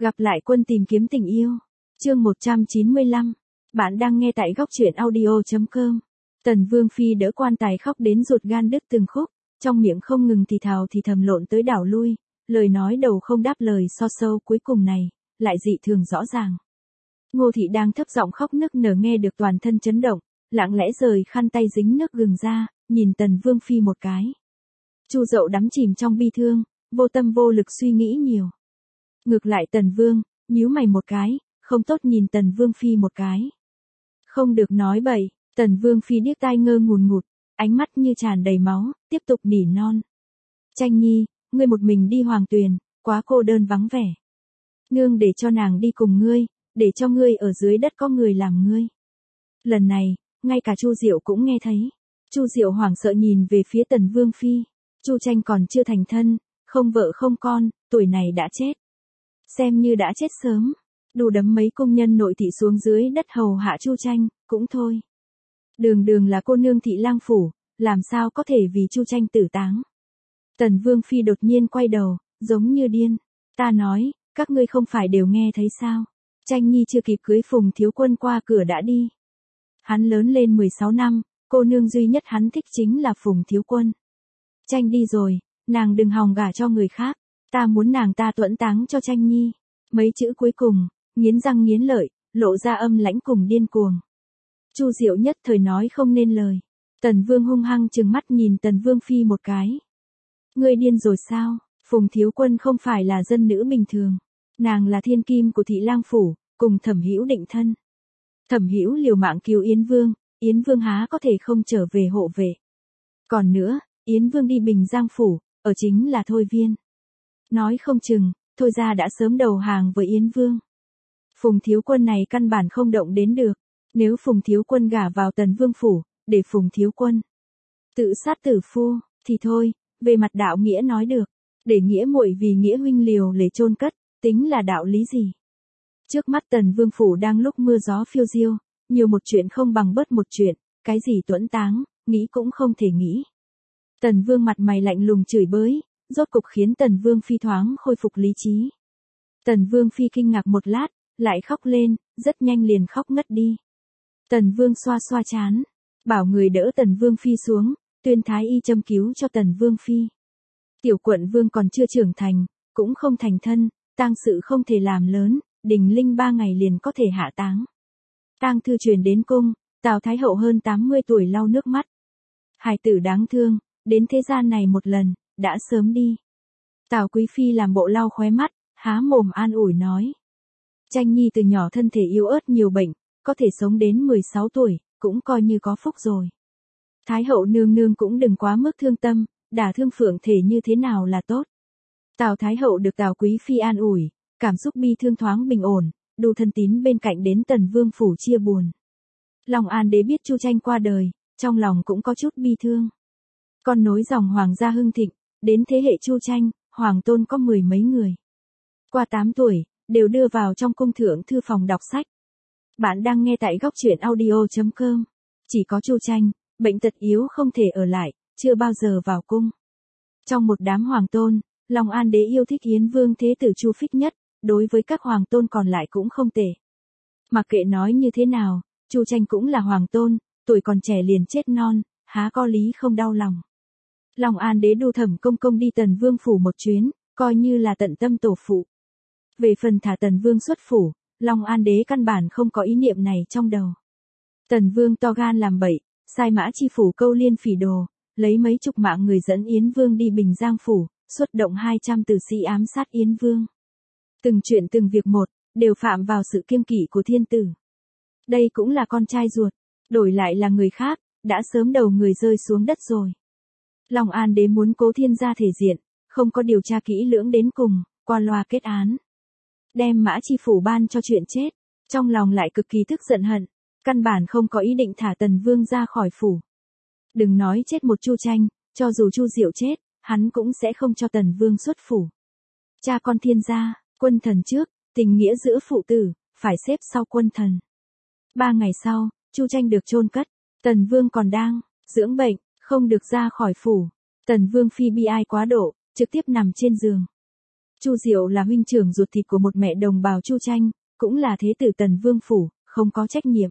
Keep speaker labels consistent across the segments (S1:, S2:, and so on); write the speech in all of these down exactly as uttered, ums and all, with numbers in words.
S1: Gặp lại quân tìm kiếm tình yêu. Chương một trăm chín mươi lăm. Bạn đang nghe tại góc truyện audio chấm com. Tần Vương Phi đỡ quan tài khóc đến ruột gan đứt từng khúc, trong miệng không ngừng thì thào thì thầm lộn tới đảo lui, lời nói đầu không đáp lời so sâu cuối cùng này, lại dị thường rõ ràng. Ngô Thị đang thấp giọng khóc nức nở nghe được toàn thân chấn động, lặng lẽ rời khăn tay dính nước gừng ra, nhìn Tần Vương Phi một cái. Chu Dậu đắm chìm trong bi thương, vô tâm vô lực suy nghĩ nhiều. Ngược lại Tần Vương, nhíu mày một cái, không tốt nhìn Tần Vương Phi một cái. Không được nói bậy, Tần Vương Phi điếc tai ngơ ngùn ngụt, ánh mắt như tràn đầy máu, tiếp tục nỉ non. Tranh Nhi, ngươi một mình đi Hoàng Tuyền, quá cô đơn vắng vẻ. Nương để cho nàng đi cùng ngươi, để cho ngươi ở dưới đất có người làm ngươi. Lần này, ngay cả Chu Diệu cũng nghe thấy. Chu Diệu hoảng sợ nhìn về phía Tần Vương Phi. Chu Tranh còn chưa thành thân, không vợ không con, tuổi này đã chết. Xem như đã chết sớm, đủ đấm mấy công nhân nội thị xuống dưới đất hầu hạ Chu Tranh, cũng thôi. Đường đường là cô nương thị lang phủ, làm sao có thể vì Chu Tranh tử táng. Tần Vương Phi đột nhiên quay đầu, giống như điên. Ta nói, các ngươi không phải đều nghe thấy sao? Tranh Nhi chưa kịp cưới Phùng Thiếu Quân qua cửa đã đi. Hắn lớn lên mười sáu năm, cô nương duy nhất hắn thích chính là Phùng Thiếu Quân. Tranh đi rồi, nàng đừng hòng gả cho người khác, ta muốn nàng ta tuẫn táng cho Tranh Nhi. Mấy chữ cuối cùng, nghiến răng nghiến lợi, lộ ra âm lãnh cùng điên cuồng. Chu Diệu nhất thời nói không nên lời. Tần Vương hung hăng trừng mắt nhìn Tần Vương Phi một cái. Ngươi điên rồi sao? Phùng Thiếu Quân không phải là dân nữ bình thường, nàng là thiên kim của thị lang phủ, cùng Thẩm Hữu định thân. Thẩm Hữu liều mạng cứu Yến Vương, Yến Vương há có thể không trở về hộ vệ. Còn nữa, Yến Vương đi Bình Giang phủ, ở chính là Thôi Viên. Nói không chừng, Thôi gia đã sớm đầu hàng với Yến Vương. Phùng Thiếu Quân này căn bản không động đến được. Nếu Phùng Thiếu Quân gả vào Tần Vương phủ, để Phùng Thiếu Quân tự sát tử phu, thì thôi, về mặt đạo nghĩa nói được. Để nghĩa muội vì nghĩa huynh liều để chôn cất, tính là đạo lý gì? Trước mắt Tần Vương phủ đang lúc mưa gió phiêu diêu, nhiều một chuyện không bằng bớt một chuyện, cái gì tuẫn táng, nghĩ cũng không thể nghĩ. Tần Vương mặt mày lạnh lùng chửi bới, rốt cục khiến Tần Vương Phi thoáng khôi phục lý trí. Tần Vương Phi kinh ngạc một lát, lại khóc lên, rất nhanh liền khóc ngất đi. Tần Vương xoa xoa trán, bảo người đỡ Tần Vương Phi xuống, tuyên thái y châm cứu cho Tần Vương Phi. Tiểu Quận Vương còn chưa trưởng thành, cũng không thành thân, tang sự không thể làm lớn, đình linh ba ngày liền có thể hạ táng. Tang thư truyền đến cung, Tào Thái Hậu hơn tám mươi tuổi lau nước mắt. Hài tử đáng thương, đến thế gian này một lần, đã sớm đi. Tào Quý Phi làm bộ lau khóe mắt, há mồm an ủi nói. Tranh Nhi từ nhỏ thân thể yếu ớt nhiều bệnh, có thể sống đến mười sáu tuổi, cũng coi như có phúc rồi. Thái Hậu nương nương cũng đừng quá mức thương tâm, đả thương phượng thể như thế nào là tốt. Tào Thái Hậu được Tào Quý Phi an ủi, cảm xúc bi thương thoáng bình ổn, đủ thân tín bên cạnh đến Tần Vương phủ chia buồn. Long An Đế biết Chu Tranh qua đời, trong lòng cũng có chút bi thương. Con nối dòng hoàng gia hưng thịnh, đến thế hệ Chu Tranh, hoàng tôn có mười mấy người. Qua tám tuổi, đều đưa vào trong cung thượng thư phòng đọc sách. Bạn đang nghe tại góc truyện audio chấm com. Chỉ có Chu Tranh, bệnh tật yếu không thể ở lại, chưa bao giờ vào cung. Trong một đám hoàng tôn, Long An Đế yêu thích Yến Vương thế tử Chu Phích nhất, đối với các hoàng tôn còn lại cũng không tệ. Mặc kệ nói như thế nào, Chu Tranh cũng là hoàng tôn, tuổi còn trẻ liền chết non, há có lý không đau lòng. Long An Đế đu Thẩm công công đi Tần Vương phủ một chuyến, coi như là tận tâm tổ phụ. Về phần thả Tần Vương xuất phủ, Long An Đế căn bản không có ý niệm này trong đầu. Tần Vương to gan làm bậy, sai Mã Chi phủ câu liên phỉ đồ, lấy mấy chục mạng người dẫn Yến Vương đi Bình Giang phủ, xuất động hai trăm tử sĩ ám sát Yến Vương. Từng chuyện từng việc một, đều phạm vào sự kiêng kỵ của thiên tử. Đây cũng là con trai ruột, đổi lại là người khác, đã sớm đầu người rơi xuống đất rồi. Long An Đế muốn cố thiên gia thể diện, không có điều tra kỹ lưỡng đến cùng, qua loa kết án. Đem Mã Chi phủ ban cho chuyện chết, trong lòng lại cực kỳ tức giận hận, căn bản không có ý định thả Tần Vương ra khỏi phủ. Đừng nói chết một Chu Tranh, cho dù Chu Diệu chết, hắn cũng sẽ không cho Tần Vương xuất phủ. Cha con thiên gia, quân thần trước, tình nghĩa giữa phụ tử, phải xếp sau quân thần. Ba ngày sau, Chu Tranh được chôn cất, Tần Vương còn đang dưỡng bệnh, không được ra khỏi phủ. Tần Vương Phi bi ai quá độ, trực tiếp nằm trên giường. Chu Diệu là huynh trưởng ruột thịt của một mẹ đồng bào Chu Tranh, cũng là thế tử Tần Vương phủ, không có trách nhiệm.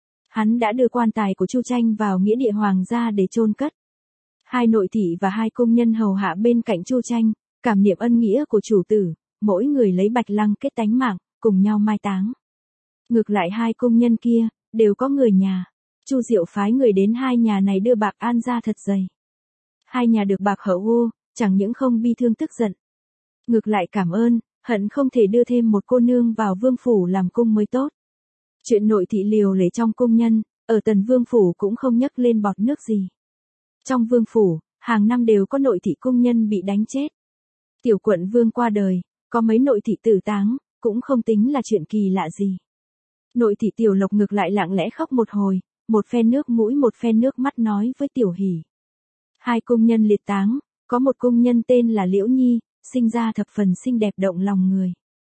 S1: Hắn đã đưa quan tài của Chu Tranh vào nghĩa địa hoàng gia để chôn cất. Hai nội thị và hai công nhân hầu hạ bên cạnh Chu Tranh, cảm niệm ân nghĩa của chủ tử, mỗi người lấy bạch lăng kết tánh mạng, cùng nhau mai táng. Ngược lại hai công nhân kia, đều có người nhà. Chu Diệu phái người đến hai nhà này đưa bạc an ra thật dày. Hai nhà được bạc hậu ô, chẳng những không bi thương tức giận. Ngược lại cảm ơn, hận không thể đưa thêm một cô nương vào vương phủ làm cung mới tốt. Chuyện nội thị liều lễ trong cung nhân, ở Tần Vương phủ cũng không nhắc lên bọt nước gì. Trong vương phủ, hàng năm đều có nội thị cung nhân bị đánh chết. Tiểu quận vương qua đời, có mấy nội thị tử táng, cũng không tính là chuyện kỳ lạ gì. Nội thị Tiểu Lộc ngược lại lặng lẽ khóc một hồi, một phen nước mũi một phen nước mắt nói với Tiểu Hỷ. Hai cung nhân liệt táng, có một cung nhân tên là Liễu Nhi, sinh ra thập phần xinh đẹp động lòng người.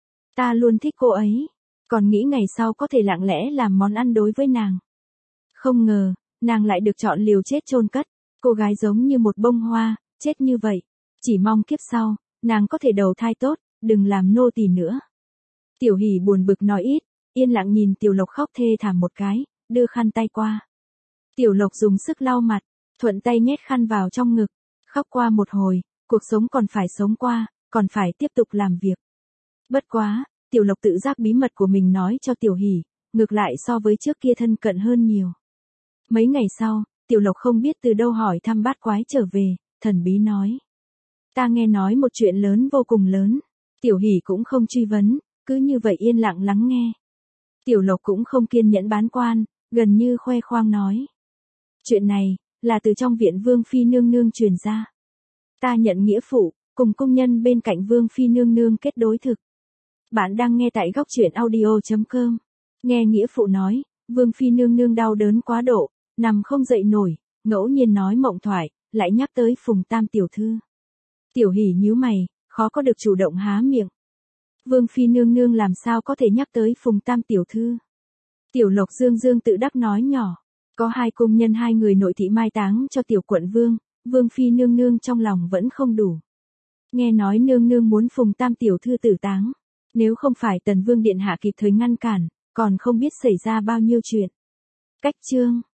S1: Ta luôn thích cô ấy, còn nghĩ ngày sau có thể lặng lẽ làm món ăn đối với nàng. Không ngờ, nàng lại được chọn liều chết chôn cất, cô gái giống như một bông hoa, chết như vậy. Chỉ mong kiếp sau, nàng có thể đầu thai tốt, đừng làm nô tỳ nữa. Tiểu Hỷ buồn bực nói ít, yên lặng nhìn Tiểu Lộc khóc thê thảm một cái, đưa khăn tay qua. Tiểu Lộc dùng sức lau mặt, thuận tay nhét khăn vào trong ngực, khóc qua một hồi, cuộc sống còn phải sống qua, còn phải tiếp tục làm việc. Bất quá, Tiểu Lộc tự giác bí mật của mình nói cho Tiểu Hỷ, ngược lại so với trước kia thân cận hơn nhiều. Mấy ngày sau, Tiểu Lộc không biết từ đâu hỏi thăm bát quái trở về, thần bí nói. Ta nghe nói một chuyện lớn vô cùng lớn. Tiểu Hỷ cũng không truy vấn, cứ như vậy yên lặng lắng nghe. Tiểu Lộc cũng không kiên nhẫn bán quan, gần như khoe khoang nói. Chuyện này, là từ trong viện Vương Phi nương nương truyền ra. Ta nhận nghĩa phụ, cùng công nhân bên cạnh Vương Phi nương nương kết đối thực. Bạn đang nghe tại góc truyện audio chấm com. Nghe nghĩa phụ nói, Vương Phi nương nương đau đớn quá độ, nằm không dậy nổi, ngẫu nhiên nói mộng thoại, lại nhắc tới Phùng Tam tiểu thư. Tiểu Hỷ nhíu mày, khó có được chủ động há miệng. Vương Phi nương nương làm sao có thể nhắc tới Phùng Tam tiểu thư. Tiểu Lộc dương dương tự đắc nói nhỏ. Có hai cung nhân hai người nội thị mai táng cho tiểu quận vương, Vương Phi nương nương trong lòng vẫn không đủ. Nghe nói nương nương muốn Phùng Tam tiểu thư tử táng. Nếu không phải Tần Vương điện hạ kịp thời ngăn cản, còn không biết xảy ra bao nhiêu chuyện. Cách chương